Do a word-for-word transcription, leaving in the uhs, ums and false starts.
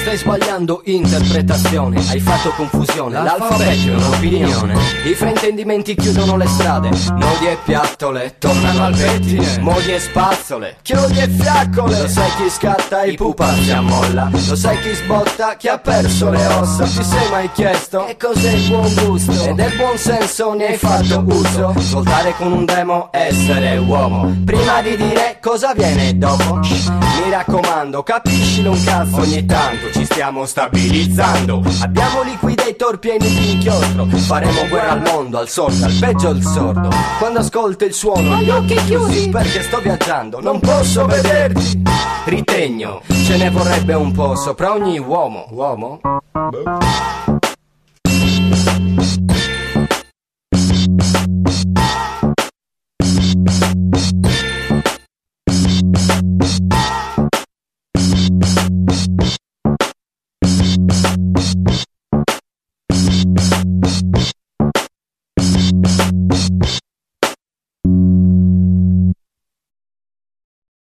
Stai sbagliando interpretazione, hai fatto confusione. L'alfabeto è un'opinione. I fraintendimenti chiudono le strade. Nodi e piattole tornano al pettine. Modi e spazzole, chiodi e fiaccole. Lo sai chi scatta, i pupa si ammolla. Lo sai chi sbotta, chi ha perso le ossa. Ti sei mai chiesto che cos'è il buon gusto? E del buon senso ne hai fatto uso. Svoltare con un demo, essere uomo. Prima di dire cosa viene dopo, mi raccomando, capiscilo un cazzo. Ogni tanto ci stiamo stabilizzando. Abbiamo liquidator pieni di inchiostro. Faremo guerra al mondo, al sordo, al peggio al sordo. Quando ascolto il suono, gli occhi chiusi, perché sto viaggiando, non posso vederti. Ritegno, ce ne vorrebbe un po' sopra ogni uomo. Uomo?